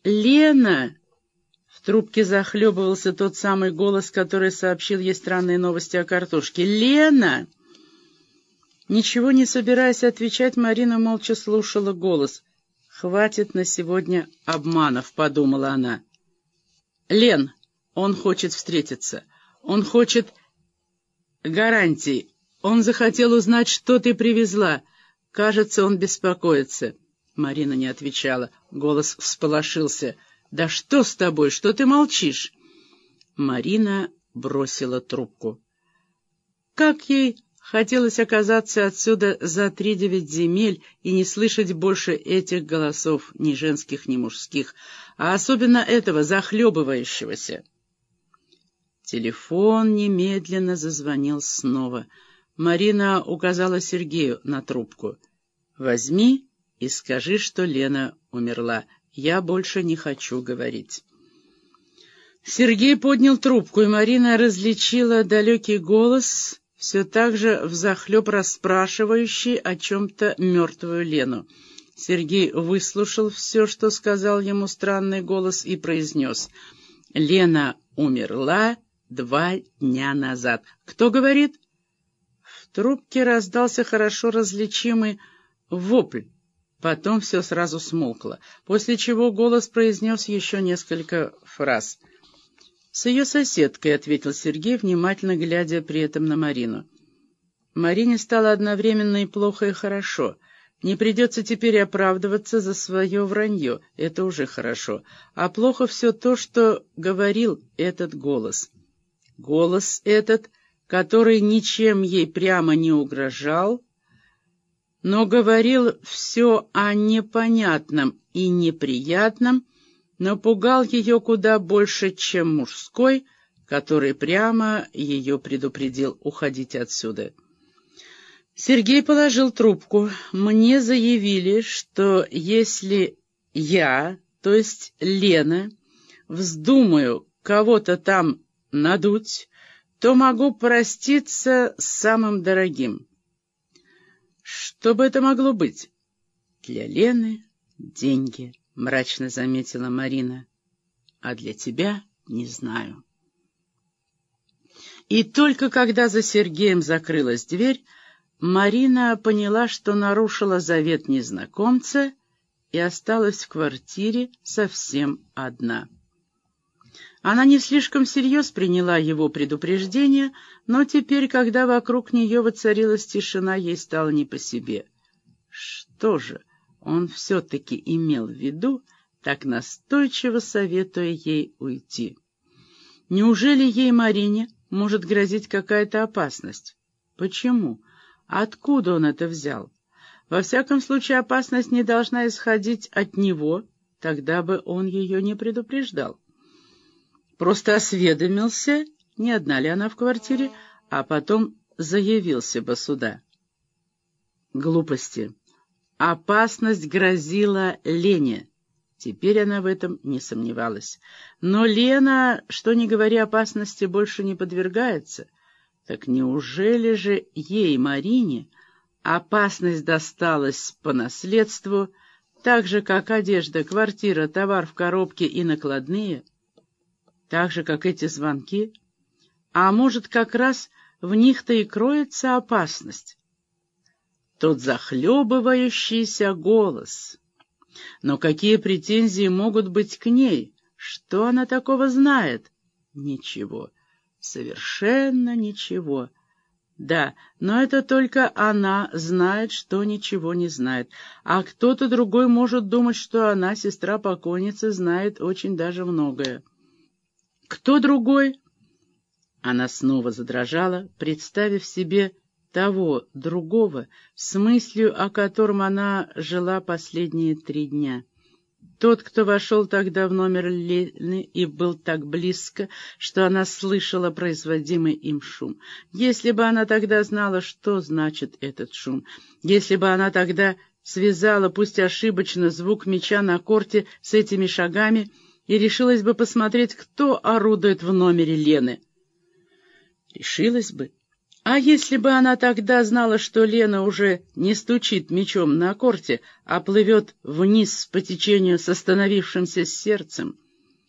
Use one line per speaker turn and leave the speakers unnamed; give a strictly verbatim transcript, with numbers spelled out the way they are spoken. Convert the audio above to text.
«Лена!» В трубке захлебывался тот самый голос, который сообщил ей странные новости о картошке. «Лена!» Ничего не собираясь отвечать, Марина молча слушала голос. «Хватит на сегодня обманов», — подумала она. «Лен, он хочет встретиться. Он хочет гарантий. Он захотел узнать, что ты привезла. Кажется, он беспокоится». Марина не отвечала. Голос всполошился. «Да что с тобой? Что ты молчишь?» Марина бросила трубку. Как ей хотелось оказаться отсюда за три девять земель и не слышать больше этих голосов, ни женских, ни мужских, а особенно этого, захлебывающегося. Телефон немедленно зазвонил снова. Марина указала Сергею на трубку. «Возьми и скажи, что Лена умерла. Я больше не хочу говорить». Сергей поднял трубку, и Марина различила далекий голос, все так же взахлеб расспрашивающий о чем-то мертвую Лену. Сергей выслушал все, что сказал ему странный голос, и произнес: «Лена умерла два дня назад». «Кто говорит?» В трубке раздался хорошо различимый вопль. Потом все сразу смолкло, после чего голос произнес еще несколько фраз. «С ее соседкой», — ответил Сергей, внимательно глядя при этом на Марину. Марине стало одновременно и плохо, и хорошо. Не придется теперь оправдываться за свое вранье, это уже хорошо. А плохо все то, что говорил этот голос. Голос этот, который ничем ей прямо не угрожал, но говорил все о непонятном и неприятном, напугал ее куда больше, чем мужской, который прямо ее предупредил: «Уходите отсюда». Сергей положил трубку. «Мне заявили, что если я, то есть Лена, вздумаю кого-то там надуть, то могу проститься с самым дорогим». «Что бы это могло быть?» «Для Лены деньги», — мрачно заметила Марина. «А для тебя не знаю». И только когда за Сергеем закрылась дверь, Марина поняла, что нарушила завет незнакомца и осталась в квартире совсем одна. Она не слишком всерьез приняла его предупреждение, но теперь, когда вокруг нее воцарилась тишина, ей стало не по себе. Что же он все-таки имел в виду, так настойчиво советуя ей уйти? Неужели ей, Марине, может грозить какая-то опасность? Почему? Откуда он это взял? Во всяком случае, опасность не должна исходить от него, тогда бы он ее не предупреждал. Просто осведомился, не одна ли она в квартире, а потом заявился бы сюда. Глупости. Опасность грозила Лене. Теперь она в этом не сомневалась. Но Лена, что ни говори, опасности больше не подвергается. Так неужели же ей, Марине, опасность досталась по наследству, так же, как одежда, квартира, товар в коробке и накладные? Так же, как эти звонки? А может, как раз в них-то и кроется опасность? Тот захлебывающийся голос. Но какие претензии могут быть к ней? Что она такого знает? Ничего. Совершенно ничего. Да, но это только она знает, что ничего не знает. А кто-то другой может думать, что она, сестра покойницы, знает очень даже многое. Кто другой? Она снова задрожала, представив себе того другого, с мыслью о котором она жила последние три дня. Тот, кто вошел тогда в номер Лены и был так близко, что она слышала производимый им шум. Если бы она тогда знала, что значит этот шум, если бы она тогда связала, пусть ошибочно, звук мяча на корте с этими шагами и решилась бы посмотреть, кто орудует в номере Лены. Решилась бы. А если бы она тогда знала, что Лена уже не стучит мячом на корте, а плывет вниз по течению с остановившимся сердцем,